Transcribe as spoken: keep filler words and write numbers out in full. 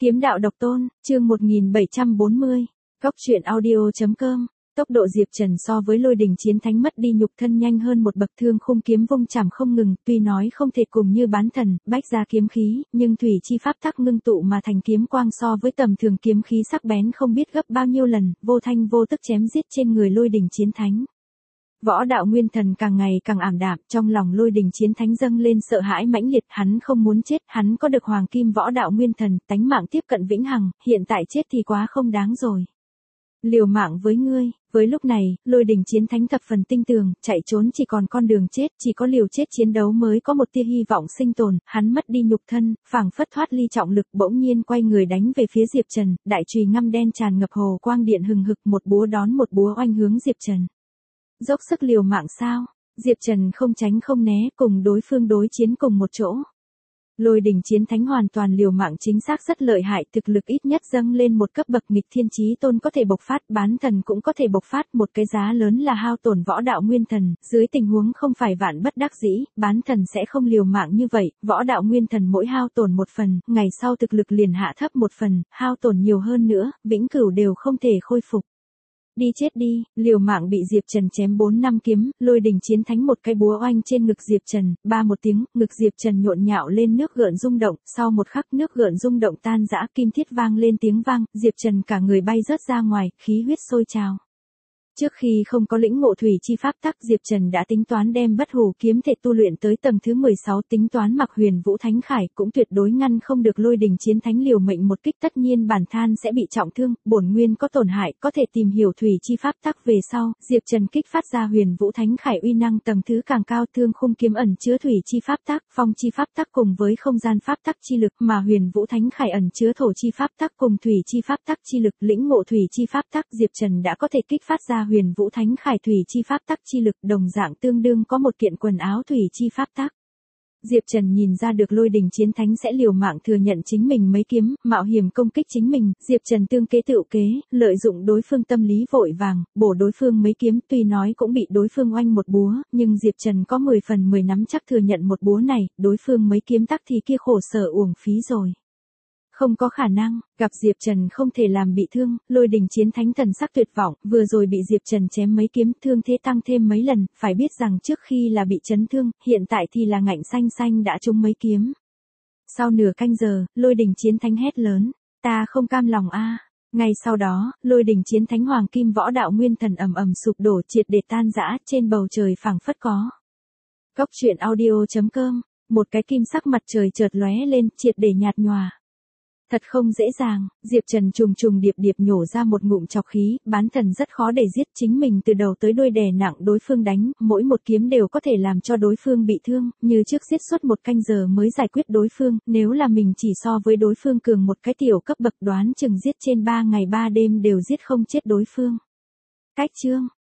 Kiếm đạo độc tôn, chương một nghìn bảy trăm bốn mươi. Góc truyện audio.com. Tốc độ Diệp Trần so với Lôi Đình Chiến Thánh mất đi nhục thân nhanh hơn một bậc, thương khung kiếm vung chảm không ngừng, tuy nói không thể cùng như bán thần, bách ra kiếm khí, nhưng thủy chi pháp tắc ngưng tụ mà thành kiếm quang so với tầm thường kiếm khí sắc bén không biết gấp bao nhiêu lần, vô thanh vô tức chém giết trên người Lôi Đình Chiến Thánh. Võ đạo nguyên thần càng ngày càng ảm đạm, trong lòng Lôi Đình Chiến Thánh dâng lên sợ hãi mãnh liệt, hắn không muốn chết, hắn có được hoàng kim võ đạo nguyên thần, tánh mạng tiếp cận vĩnh hằng, hiện tại chết thì quá không đáng rồi. Liều mạng với ngươi. Với lúc này, Lôi Đình Chiến Thánh thập phần tinh tường, chạy trốn chỉ còn con đường chết, chỉ có liều chết chiến đấu mới có một tia hy vọng sinh tồn, hắn mất đi nhục thân, phảng phất thoát ly trọng lực, bỗng nhiên quay người đánh về phía Diệp Trần, đại chùy ngăm đen tràn ngập hồ quang điện hừng hực, một búa đón một búa oanh hướng Diệp Trần. Dốc sức liều mạng sao? Diệp Trần không tránh không né, cùng đối phương đối chiến cùng một chỗ. Lôi Đình Chiến Thánh hoàn toàn liều mạng, chính xác rất lợi hại, thực lực ít nhất dâng lên một cấp bậc, nghịch thiên chí tôn có thể bộc phát, bán thần cũng có thể bộc phát, một cái giá lớn là hao tổn võ đạo nguyên thần, dưới tình huống không phải vạn bất đắc dĩ, bán thần sẽ không liều mạng như vậy, võ đạo nguyên thần mỗi hao tổn một phần, ngày sau thực lực liền hạ thấp một phần, hao tổn nhiều hơn nữa, vĩnh cửu đều không thể khôi phục. Đi chết đi, liều mạng bị Diệp Trần chém bốn năm kiếm, Lôi Đình Chiến Thánh một cái búa oanh trên ngực Diệp Trần, ba một tiếng, ngực Diệp Trần nhộn nhạo lên nước gợn rung động, sau một khắc nước gợn rung động tan rã, kim thiết vang lên tiếng vang, Diệp Trần cả người bay rớt ra ngoài, khí huyết sôi trào. Trước khi không có lĩnh ngộ thủy chi pháp tắc, Diệp Trần đã tính toán đem bất hủ kiếm thể tu luyện tới tầng thứ mười sáu, tính toán mặc Huyền Vũ Thánh Khải cũng tuyệt đối ngăn không được Lôi Đình Chiến Thánh liều mệnh một kích, tất nhiên bản than sẽ bị trọng thương, bổn nguyên có tổn hại, có thể tìm hiểu thủy chi pháp tắc về sau, Diệp Trần kích phát ra Huyền Vũ Thánh Khải uy năng tầng thứ càng cao, thương khung kiếm ẩn chứa thủy chi pháp tắc, phong chi pháp tắc cùng với không gian pháp tắc chi lực, mà Huyền Vũ Thánh Khải ẩn chứa thổ chi pháp tắc cùng thủy chi pháp tắc chi lực, lĩnh ngộ thủy chi pháp tắc, Diệp Trần đã có thể kích phát ra Huyền Vũ Thánh Khải thủy chi pháp tắc chi lực, đồng dạng tương đương có một kiện quần áo thủy chi pháp tắc. Diệp Trần nhìn ra được Lôi Đình Chiến Thánh sẽ liều mạng thừa nhận chính mình mấy kiếm, mạo hiểm công kích chính mình, Diệp Trần tương kế tựu kế, lợi dụng đối phương tâm lý vội vàng, bổ đối phương mấy kiếm, tuy nói cũng bị đối phương oanh một búa, nhưng Diệp Trần có mười phần mười nắm chắc thừa nhận một búa này, đối phương mấy kiếm tắc thì kia khổ sở uổng phí rồi. Không có khả năng, gặp Diệp Trần không thể làm bị thương, Lôi Đình Chiến Thánh thần sắc tuyệt vọng, vừa rồi bị Diệp Trần chém mấy kiếm, thương thế tăng thêm mấy lần, phải biết rằng trước khi là bị chấn thương, hiện tại thì là ngạnh xanh xanh đã trúng mấy kiếm. Sau nửa canh giờ, Lôi Đình Chiến Thánh hét lớn, ta không cam lòng a. Ngay sau đó, Lôi Đình Chiến Thánh hoàng kim võ đạo nguyên thần ầm ầm sụp đổ, triệt để tan rã, trên bầu trời phảng phất có. Góc truyện audio.com, một cái kim sắc mặt trời chợt lóe lên, triệt để nhạt nhòa. Thật không dễ dàng, Diệp Trần trùng trùng điệp điệp nhổ ra một ngụm trọc khí, bán thần rất khó để giết, chính mình từ đầu tới đuôi đè nặng đối phương đánh, mỗi một kiếm đều có thể làm cho đối phương bị thương, như trước giết suốt một canh giờ mới giải quyết đối phương, nếu là mình chỉ so với đối phương cường một cái tiểu cấp bậc, đoán chừng giết trên ba ngày ba đêm đều giết không chết đối phương. Cách chương